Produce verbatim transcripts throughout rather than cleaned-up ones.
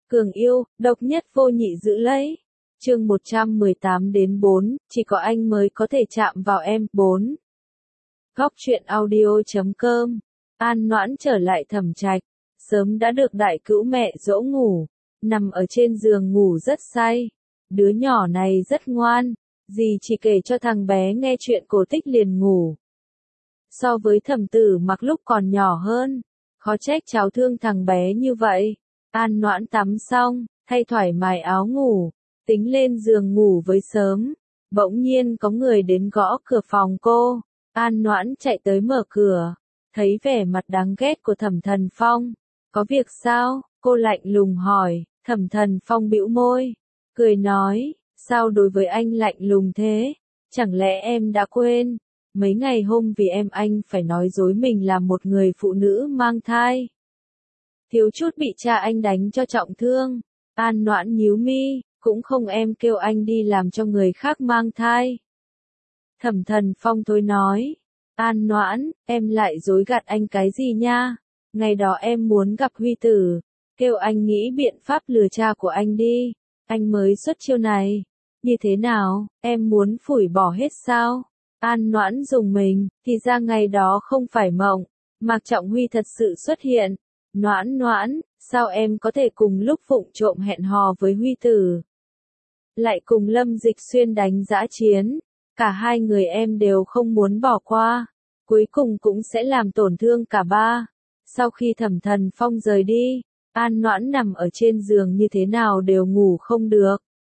Cường yêu, độc nhất vô nhị giữ lấy. Chương một trăm mười tám đến bốn, chỉ có anh mới có thể chạm vào em. bốn. Góc truyện audio chấm com. An Noãn trở lại Thẩm Trạch, sớm đã được đại cữu mẹ dỗ ngủ, nằm ở trên giường ngủ rất say. Đứa nhỏ này rất ngoan, dì chỉ kể cho thằng bé nghe chuyện cổ tích liền ngủ. So với Thẩm Tử Mặc lúc còn nhỏ hơn, khó trách cháu thương thằng bé như vậy. An Noãn tắm xong, thay thoải mái áo ngủ, tính lên giường ngủ với sớm. Bỗng nhiên có người đến gõ cửa phòng cô. An Noãn chạy tới mở cửa, thấy vẻ mặt đáng ghét của Thẩm Thần Phong. Có việc sao? Cô lạnh lùng hỏi. Thẩm Thần Phong bĩu môi, cười nói, sao đối với anh lạnh lùng thế? Chẳng lẽ em đã quên? Mấy ngày hôm vì em anh phải nói dối mình là một người phụ nữ mang thai. Thiếu chút bị cha anh đánh cho trọng thương. An Noãn nhíu mi, cũng không em kêu anh đi làm cho người khác mang thai. Thẩm Thần Phong thôi nói, An Noãn, em lại dối gạt anh cái gì nha? Ngày đó em muốn gặp Huy Tử, kêu anh nghĩ biện pháp lừa cha của anh đi, anh mới xuất chiêu này. Như thế nào, em muốn phủi bỏ hết sao? An Noãn dùng mình, thì ra ngày đó không phải mộng, Mạc Trọng Huy thật sự xuất hiện. Noãn Noãn, sao em có thể cùng lúc vụng trộm hẹn hò với Huy Tử? Lại cùng Lâm Dịch Xuyên đánh dã chiến, cả hai người em đều không muốn bỏ qua, cuối cùng cũng sẽ làm tổn thương cả ba. Sau khi Thẩm Thần Phong rời đi, An Noãn nằm ở trên giường như thế nào đều ngủ không được.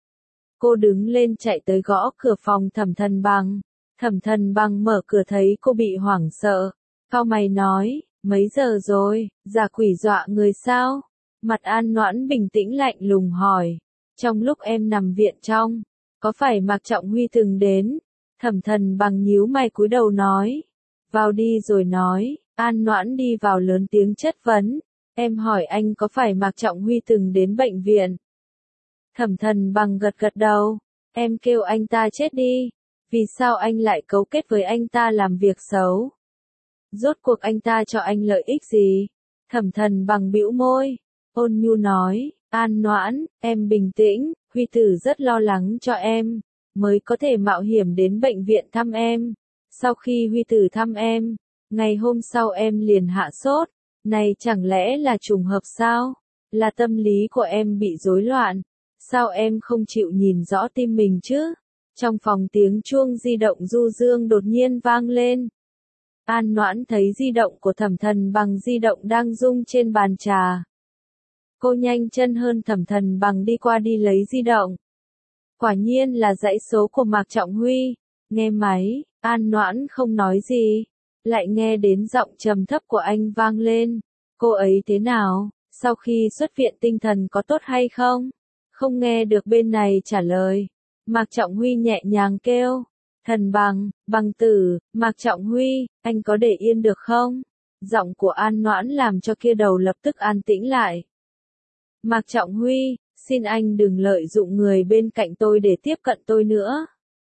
Cô đứng lên chạy tới gõ cửa phòng Thẩm Thần Bằng. Thẩm Thần Bằng mở cửa thấy cô bị hoảng sợ, cau mày nói, mấy giờ rồi, giả quỷ dọa người sao? Mặt An Noãn bình tĩnh lạnh lùng hỏi, trong lúc em nằm viện trong, có phải Mạc Trọng Huy từng đến? Thẩm Thần Bằng nhíu mày cúi đầu nói, vào đi rồi nói. An Noãn đi vào lớn tiếng chất vấn, em hỏi anh có phải Mạc Trọng Huy từng đến bệnh viện? Thẩm Thần Bằng gật gật đầu, em kêu anh ta chết đi, vì sao anh lại cấu kết với anh ta làm việc xấu? Rốt cuộc anh ta cho anh lợi ích gì? Thẩm Thần Bằng bĩu môi, ôn nhu nói, An Noãn, em bình tĩnh, Huy Tử rất lo lắng cho em, mới có thể mạo hiểm đến bệnh viện thăm em. Sau khi Huy Tử thăm em, ngày hôm sau em liền hạ sốt, này chẳng lẽ là trùng hợp sao? Là tâm lý của em bị rối loạn, sao em không chịu nhìn rõ tim mình chứ? Trong phòng tiếng chuông di động du dương đột nhiên vang lên. An Noãn thấy di động của Thẩm Thần Bằng di động đang rung trên bàn trà. Cô nhanh chân hơn Thẩm Thần Bằng đi qua đi lấy di động. Quả nhiên là dãy số của Mạc Trọng Huy. Nghe máy, An Noãn không nói gì, lại nghe đến giọng trầm thấp của anh vang lên. Cô ấy thế nào, sau khi xuất viện tinh thần có tốt hay không? Không nghe được bên này trả lời. Mạc Trọng Huy nhẹ nhàng kêu, Thần Bằng, Bằng tử, Mạc Trọng Huy, anh có để yên được không? Giọng của An Noãn làm cho kia đầu lập tức an tĩnh lại. Mạc Trọng Huy, xin anh đừng lợi dụng người bên cạnh tôi để tiếp cận tôi nữa.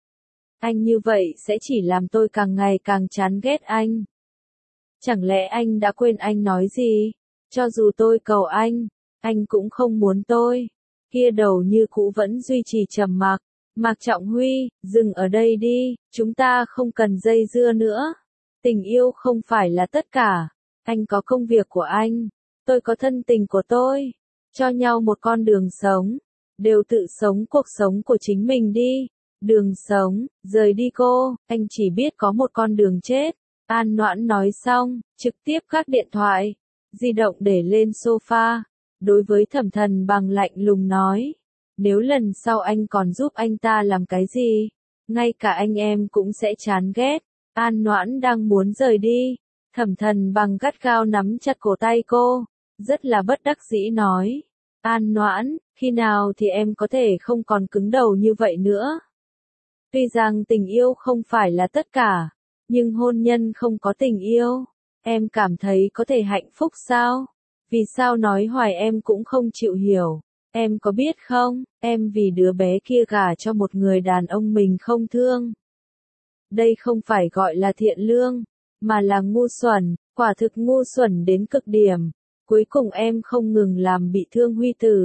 Anh như vậy sẽ chỉ làm tôi càng ngày càng chán ghét anh. Chẳng lẽ anh đã quên anh nói gì? Cho dù tôi cầu anh, anh cũng không muốn tôi. Kia đầu như cũ vẫn duy trì trầm mặc. Mạc Trọng Huy, dừng ở đây đi, chúng ta không cần dây dưa nữa. Tình yêu không phải là tất cả. Anh có công việc của anh, tôi có thân tình của tôi. Cho nhau một con đường sống, đều tự sống cuộc sống của chính mình đi. Đường sống, rời đi cô, anh chỉ biết có một con đường chết. An Noãn nói xong, trực tiếp gác điện thoại, di động để lên sofa. Đối với Thẩm Thần Bằng lạnh lùng nói, nếu lần sau anh còn giúp anh ta làm cái gì, ngay cả anh em cũng sẽ chán ghét. An Noãn đang muốn rời đi, Thẩm Thần Bằng gắt gao nắm chặt cổ tay cô, rất là bất đắc dĩ nói, An Noãn, khi nào thì em có thể không còn cứng đầu như vậy nữa? Tuy rằng tình yêu không phải là tất cả, nhưng hôn nhân không có tình yêu, em cảm thấy có thể hạnh phúc sao? Vì sao nói hoài em cũng không chịu hiểu? Em có biết không, em vì đứa bé kia gả cho một người đàn ông mình không thương. Đây không phải gọi là thiện lương, mà là ngu xuẩn, quả thực ngu xuẩn đến cực điểm. Cuối cùng em không ngừng làm bị thương Huy Tử,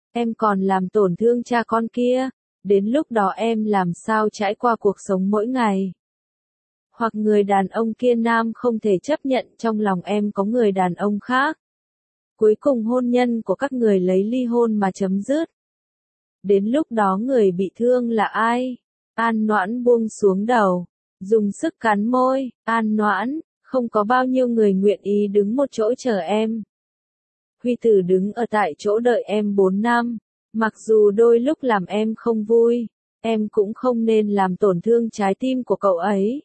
em còn làm tổn thương cha con kia, đến lúc đó em làm sao trải qua cuộc sống mỗi ngày. Hoặc người đàn ông kia nam không thể chấp nhận trong lòng em có người đàn ông khác. Cuối cùng hôn nhân của các người lấy ly hôn mà chấm dứt. Đến lúc đó người bị thương là ai? An Noãn buông xuống đầu, dùng sức cắn môi, An Noãn, không có bao nhiêu người nguyện ý đứng một chỗ chờ em. Huy Tử đứng ở tại chỗ đợi em bốn năm, mặc dù đôi lúc làm em không vui, em cũng không nên làm tổn thương trái tim của cậu ấy.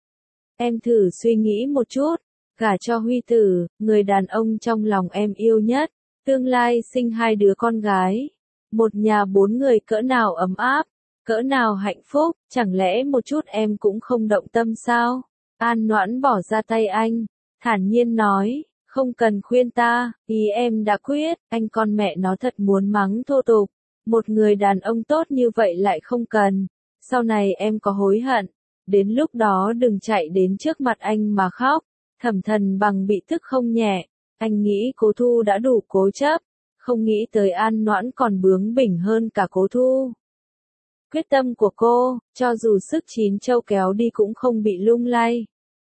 Em thử suy nghĩ một chút, gả cho Huy Tử, người đàn ông trong lòng em yêu nhất, tương lai sinh hai đứa con gái, một nhà bốn người cỡ nào ấm áp, cỡ nào hạnh phúc, chẳng lẽ một chút em cũng không động tâm sao? An Noãn bỏ ra tay anh, thản nhiên nói, không cần khuyên ta, ý em đã quyết, anh con mẹ nó thật muốn mắng thô tục, một người đàn ông tốt như vậy lại không cần, sau này em có hối hận, đến lúc đó đừng chạy đến trước mặt anh mà khóc. Thẩm Thần Bằng bị tức không nhẹ, anh nghĩ Cố Thu đã đủ cố chấp, không nghĩ tới An Noãn còn bướng bỉnh hơn cả Cố Thu. Quyết tâm của cô, cho dù sức chín châu kéo đi cũng không bị lung lay.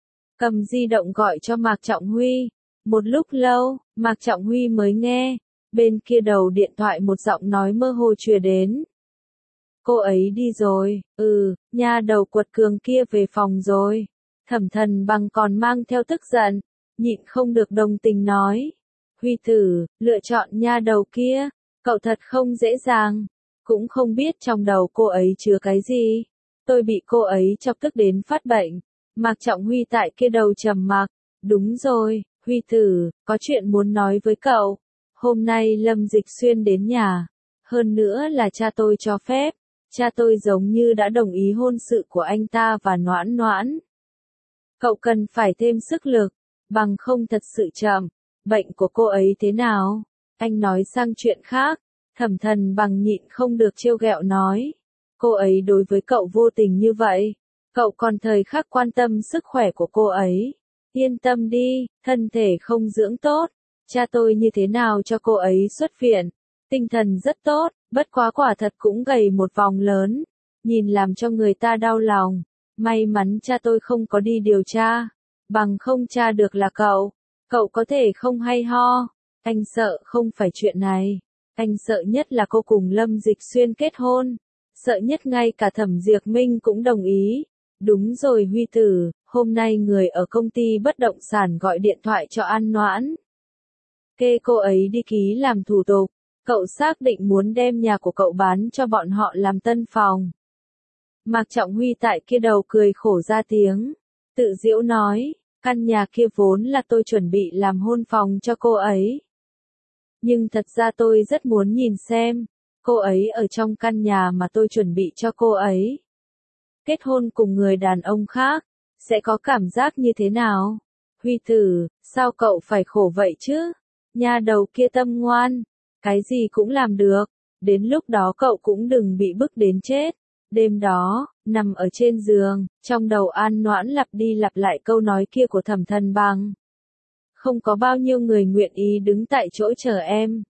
Cầm di động gọi cho Mạc Trọng Huy, một lúc lâu, Mạc Trọng Huy mới nghe, bên kia đầu điện thoại một giọng nói mơ hồ truyền đến. Cô ấy đi rồi, ừ, nha đầu quật cường kia về phòng rồi. Thẩm Thần Bằng còn mang theo tức giận, nhịn không được đồng tình nói. Huy Tử, lựa chọn nha đầu kia, cậu thật không dễ dàng, cũng không biết trong đầu cô ấy chứa cái gì. Tôi bị cô ấy chọc tức đến phát bệnh. Mạc Trọng Huy tại kia đầu trầm mặc, đúng rồi, Huy Tử, có chuyện muốn nói với cậu. Hôm nay Lâm Dịch Xuyên đến nhà, hơn nữa là cha tôi cho phép, cha tôi giống như đã đồng ý hôn sự của anh ta và Noãn Noãn. Cậu cần phải thêm sức lực, bằng không thật sự chậm. Bệnh của cô ấy thế nào? Anh nói sang chuyện khác, Thẩm Thần Bằng nhịn không được trêu ghẹo nói. Cô ấy đối với cậu vô tình như vậy, cậu còn thời khắc quan tâm sức khỏe của cô ấy. Yên tâm đi, thân thể không dưỡng tốt, cha tôi như thế nào cho cô ấy xuất viện. Tinh thần rất tốt, bất quá quả thật cũng gầy một vòng lớn, nhìn làm cho người ta đau lòng. May mắn cha tôi không có đi điều tra, bằng không tra được là cậu, cậu có thể không hay ho. Anh sợ không phải chuyện này, anh sợ nhất là cô cùng Lâm Dịch Xuyên kết hôn, sợ nhất ngay cả Thẩm Diệp Minh cũng đồng ý. Đúng rồi Huy Tử, hôm nay người ở công ty bất động sản gọi điện thoại cho An Noãn. Kê cô ấy đi ký làm thủ tục, cậu xác định muốn đem nhà của cậu bán cho bọn họ làm tân phòng. Mạc Trọng Huy tại kia đầu cười khổ ra tiếng, tự giễu nói, căn nhà kia vốn là tôi chuẩn bị làm hôn phòng cho cô ấy. Nhưng thật ra tôi rất muốn nhìn xem, cô ấy ở trong căn nhà mà tôi chuẩn bị cho cô ấy. Kết hôn cùng người đàn ông khác, sẽ có cảm giác như thế nào? Huy Tử, sao cậu phải khổ vậy chứ? Nhà đầu kia tâm ngoan, cái gì cũng làm được, đến lúc đó cậu cũng đừng bị bức đến chết. Đêm đó, nằm ở trên giường, trong đầu An Noãn lặp đi lặp lại câu nói kia của Thẩm Thần Bằng. Không có bao nhiêu người nguyện ý đứng tại chỗ chờ em.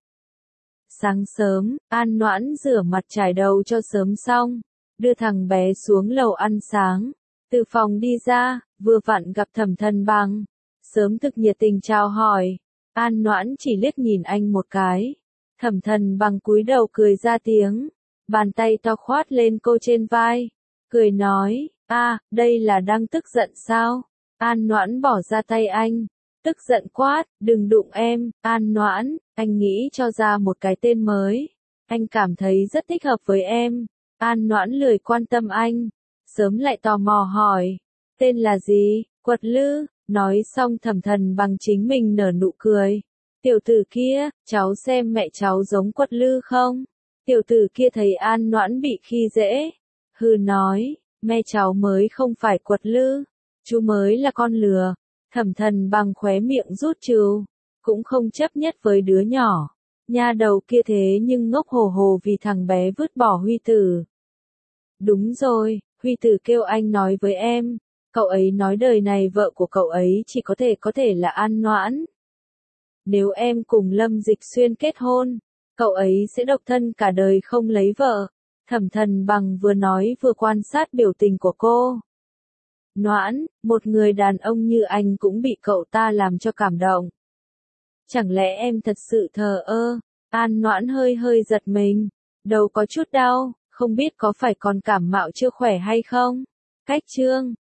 Sáng sớm, An Noãn rửa mặt trải đầu cho sớm xong, đưa thằng bé xuống lầu ăn sáng. Từ phòng đi ra, vừa vặn gặp Thẩm Thần Bằng. Sớm thực nhiệt tình chào hỏi. An Noãn chỉ liếc nhìn anh một cái. Thẩm Thần Bằng cúi đầu cười ra tiếng. Bàn tay to khoát lên cô trên vai. Cười nói, a, đây là đang tức giận sao? An Noãn bỏ ra tay anh. Tức giận quát, đừng đụng em, An Noãn, anh nghĩ cho ra một cái tên mới. Anh cảm thấy rất thích hợp với em. An Noãn lười quan tâm anh. Sớm lại tò mò hỏi. Tên là gì? Quật Lư. Nói xong Thẩm Thần Bằng chính mình nở nụ cười. Tiểu tử kia, cháu xem mẹ cháu giống Quật Lư không? Tiểu tử kia thấy An Noãn bị khi dễ. Hừ nói, mẹ cháu mới không phải Quật Lư. Chú mới là con lừa. Thẩm Thần Bằng khóe miệng rút trừ. Cũng không chấp nhất với đứa nhỏ. Nha đầu kia thế nhưng ngốc hồ hồ vì thằng bé vứt bỏ Huy Tử. Đúng rồi, Huy Tử kêu anh nói với em. Cậu ấy nói đời này vợ của cậu ấy chỉ có thể có thể là An Noãn. Nếu em cùng Lâm Dịch Xuyên kết hôn, Cậu ấy sẽ độc thân cả đời không lấy vợ. Thẩm Thần Bằng vừa nói vừa quan sát biểu tình của cô. Noãn, một người đàn ông như anh cũng bị cậu ta làm cho cảm động. Chẳng lẽ em thật sự thờ ơ? An Noãn hơi hơi giật mình. Đầu có chút đau, không biết có phải còn cảm mạo chưa khỏe hay không? Cách chương